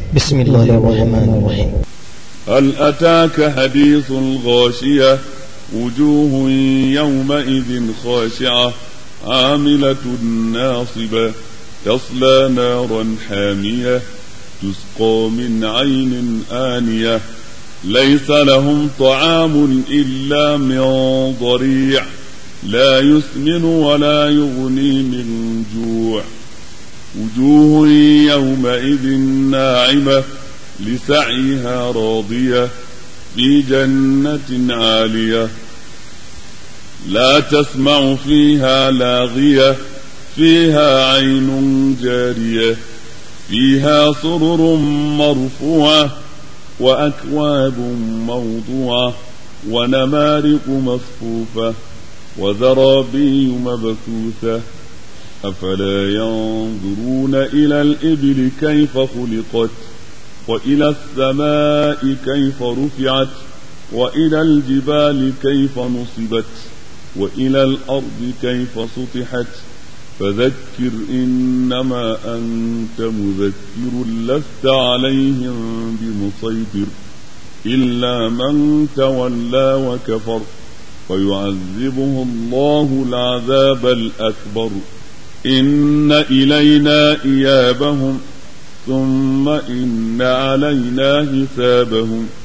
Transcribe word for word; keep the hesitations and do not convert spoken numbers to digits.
بسم الله الرحمن الرحيم. هل أتاك حديث الغاشية وجوه يومئذ خاشعة عاملة ناصبة تصلى نارا حامية تسقى من عين آنية ليس لهم طعام إلا من ضريع لا يسمن ولا يغني من جوع وجوه يومئذ ناعمة لسعيها راضية في جنة عالية لا تسمع فيها لاغية فيها عين جارية فيها سرر مرفوعة وأكواب موضوعة ونمارق مصفوفة وزرابي مبثوثة أفلا ينظرون إلى الإبل كيف خلقت وإلى السماء كيف رفعت وإلى الجبال كيف نصبت وإلى الأرض كيف سطحت فذكر إنما أنت مذكر لست عليهم بمسيطر إلا من تولى وكفر فيعذبه الله العذاب الأكبر إن إلينا إيابهم ثم إن علينا حسابهم